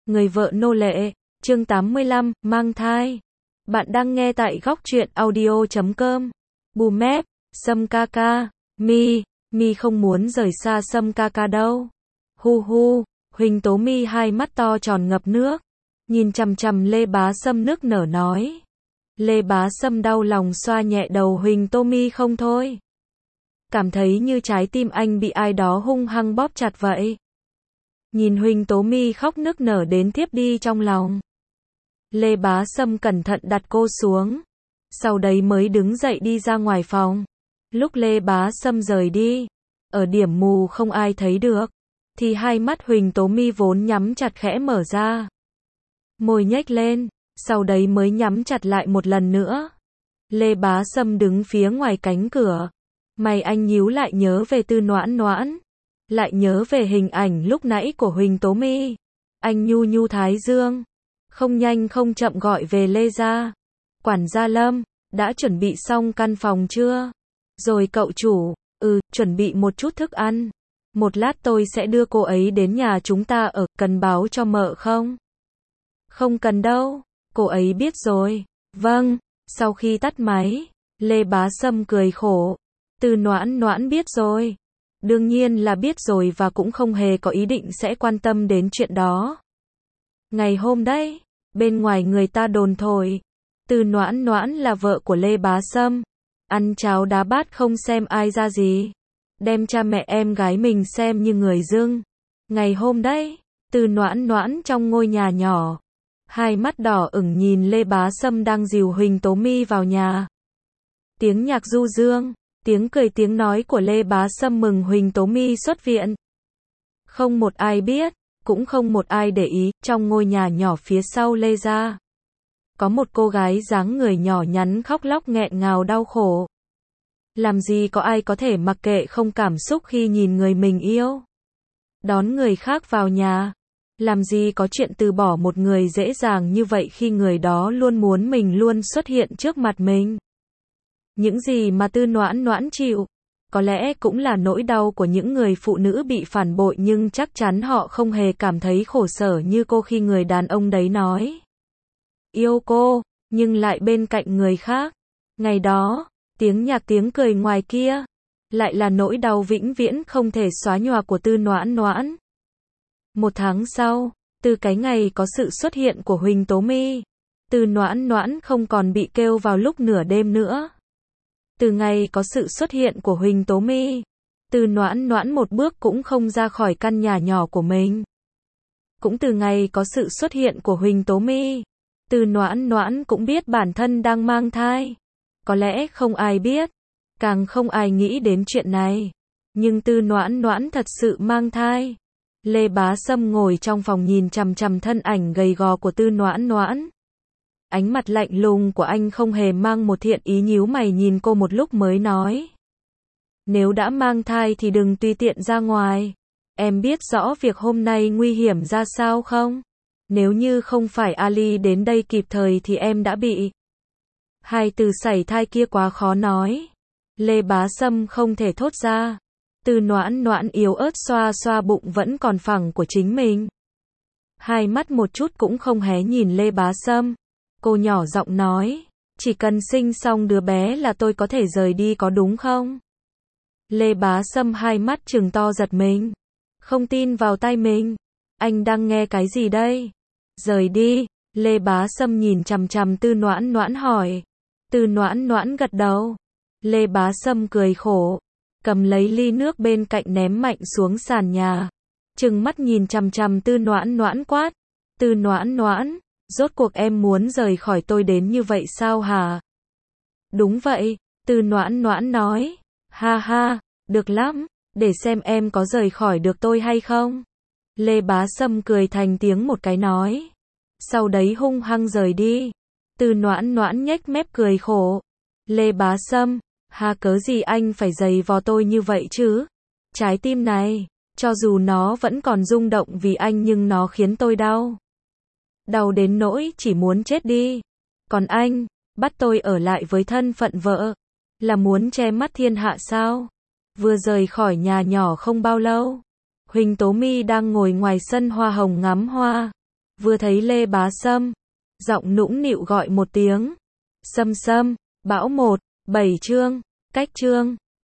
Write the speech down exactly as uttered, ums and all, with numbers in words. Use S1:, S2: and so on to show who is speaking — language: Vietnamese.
S1: Người vợ nô lệ, chương tám mươi lăm, mang thai. Bạn đang nghe tại góc truyện audio chấm com. Bùm mép, Sâm ca ca, mi, mi không muốn rời xa Sâm ca ca đâu. Hu hu, Huỳnh Tố Mi hai mắt to tròn ngập nước, nhìn chằm chằm Lê Bá Sâm nức nở nói. Lê Bá Sâm đau lòng xoa nhẹ đầu Huỳnh Tố Mi không thôi. Cảm thấy như trái tim anh bị ai đó hung hăng bóp chặt vậy. Nhìn Huỳnh Tố Mi khóc nức nở đến thiếp đi trong lòng. Lê Bá Sâm cẩn thận đặt cô xuống. Sau đấy mới đứng dậy đi ra ngoài phòng. Lúc Lê Bá Sâm rời đi, ở điểm mù không ai thấy được, thì hai mắt Huỳnh Tố Mi vốn nhắm chặt khẽ mở ra. Môi nhếch lên, sau đấy mới nhắm chặt lại một lần nữa. Lê Bá Sâm đứng phía ngoài cánh cửa. Mày anh nhíu lại nhớ về Tư Noãn Noãn. Lại nhớ về hình ảnh lúc nãy của Huỳnh Tố Mi. Anh nhu nhu thái dương. Không nhanh không chậm gọi về Lê gia. Quản gia Lâm, đã chuẩn bị xong căn phòng chưa? Rồi cậu chủ, ừ, chuẩn bị một chút thức ăn. Một lát tôi sẽ đưa cô ấy đến nhà chúng ta ở, cần báo cho mợ không? Không cần đâu, cô ấy biết rồi. Vâng, sau khi tắt máy, Lê Bá Sâm cười khổ. Tư Noãn Noãn biết rồi. Đương nhiên là biết rồi và cũng không hề có ý định sẽ quan tâm đến chuyện đó. Ngày hôm đấy, bên ngoài người ta đồn thổi, Tư Noãn Noãn là vợ của Lê Bá Sâm. Ăn cháo đá bát không xem ai ra gì. Đem cha mẹ em gái mình xem như người dưng. Ngày hôm đấy, Tư Noãn Noãn trong ngôi nhà nhỏ, hai mắt đỏ ửng nhìn Lê Bá Sâm đang dìu Huỳnh Tố Mi vào nhà. Tiếng nhạc du dương, tiếng cười tiếng nói của Lê Bá Sâm mừng Huỳnh Tố Mi xuất viện. Không một ai biết, cũng không một ai để ý, trong ngôi nhà nhỏ phía sau Lê gia, có một cô gái dáng người nhỏ nhắn khóc lóc nghẹn ngào đau khổ. Làm gì có ai có thể mặc kệ không cảm xúc khi nhìn người mình yêu đón người khác vào nhà. Làm gì có chuyện từ bỏ một người dễ dàng như vậy khi người đó luôn muốn mình luôn xuất hiện trước mặt mình. Những gì mà Tư Noãn Noãn chịu, có lẽ cũng là nỗi đau của những người phụ nữ bị phản bội, nhưng chắc chắn họ không hề cảm thấy khổ sở như cô khi người đàn ông đấy nói yêu cô, nhưng lại bên cạnh người khác. Ngày đó, tiếng nhạc tiếng cười ngoài kia, lại là nỗi đau vĩnh viễn không thể xóa nhòa của Tư Noãn Noãn. Một tháng sau, từ cái ngày có sự xuất hiện của Huỳnh Tố Mi, Tư Noãn Noãn không còn bị kêu vào lúc nửa đêm nữa. Từ ngày có sự xuất hiện của Huỳnh Tố Mi, Tư Noãn Noãn một bước cũng không ra khỏi căn nhà nhỏ của mình. Cũng từ ngày có sự xuất hiện của Huỳnh Tố Mi, Tư Noãn Noãn cũng biết bản thân đang mang thai. Có lẽ không ai biết, càng không ai nghĩ đến chuyện này. Nhưng Tư Noãn Noãn thật sự mang thai. Lê Bá Sâm ngồi trong phòng nhìn chằm chằm thân ảnh gầy gò của Tư Noãn Noãn. Ánh mặt lạnh lùng của anh không hề mang một thiện ý, nhíu mày nhìn cô một lúc mới nói. Nếu đã mang thai thì đừng tùy tiện ra ngoài. Em biết rõ việc hôm nay nguy hiểm ra sao không? Nếu như không phải Ali đến đây kịp thời thì em đã bị. Hai từ sảy thai kia quá khó nói. Lê Bá Sâm không thể thốt ra. Tư Noãn Noãn yếu ớt xoa xoa bụng vẫn còn phẳng của chính mình. Hai mắt một chút cũng không hé nhìn Lê Bá Sâm. Cô nhỏ giọng nói, chỉ cần sinh xong đứa bé là tôi có thể rời đi có đúng không? Lê Bá Sâm hai mắt trừng to giật mình. Không tin vào tai mình. Anh đang nghe cái gì đây? Rời đi. Lê Bá Sâm nhìn chằm chằm Tư Noãn Noãn hỏi. Tư Noãn Noãn gật đầu. Lê Bá Sâm cười khổ, cầm lấy ly nước bên cạnh ném mạnh xuống sàn nhà. Trừng mắt nhìn chằm chằm Tư Noãn Noãn quát. Tư Noãn Noãn, rốt cuộc em muốn rời khỏi tôi đến như vậy sao hả? Đúng vậy, Tư Noãn Noãn nói. Ha ha, được lắm, để xem em có rời khỏi được tôi hay không. Lê Bá Sâm cười thành tiếng một cái nói. Sau đấy hung hăng rời đi. Tư Noãn Noãn nhếch mép cười khổ. Lê Bá Sâm, ha cớ gì anh phải giày vò tôi như vậy chứ? Trái tim này, cho dù nó vẫn còn rung động vì anh nhưng nó khiến tôi đau. Đau đến nỗi chỉ muốn chết đi. Còn anh, bắt tôi ở lại với thân phận vợ, là muốn che mắt thiên hạ sao? Vừa rời khỏi nhà nhỏ không bao lâu, Huỳnh Tố Mi đang ngồi ngoài sân hoa hồng ngắm hoa. vừa thấy Lê Bá Sâm, giọng nũng nịu gọi một tiếng. Sâm Sâm, bão một, bảy chương, cách chương.